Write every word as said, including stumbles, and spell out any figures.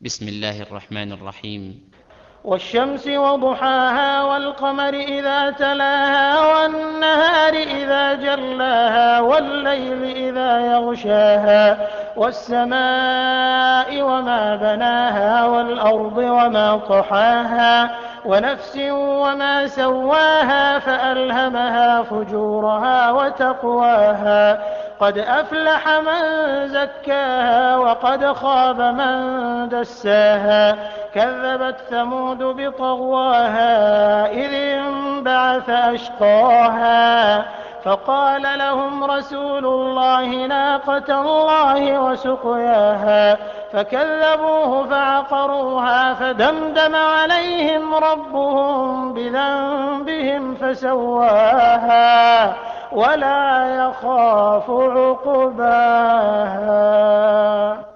بسم الله الرحمن الرحيم. والشمس وضحاها والقمر إذا تلاها والنهار إذا جلاها والليل إذا يغشاها والسماء وما بناها والأرض وما طحاها ونفس وما سواها فألهمها فجورها وتقواها قد أفلح من زكاها وقد خاب من دساها كذبت ثمود بطغواها إذ انبعث أشقاها فقال لهم رسول الله ناقة الله وسقياها فكذبوه فعقروها فدمدم عليهم ربهم بذنبهم فسواها ولا يخاف عقباها.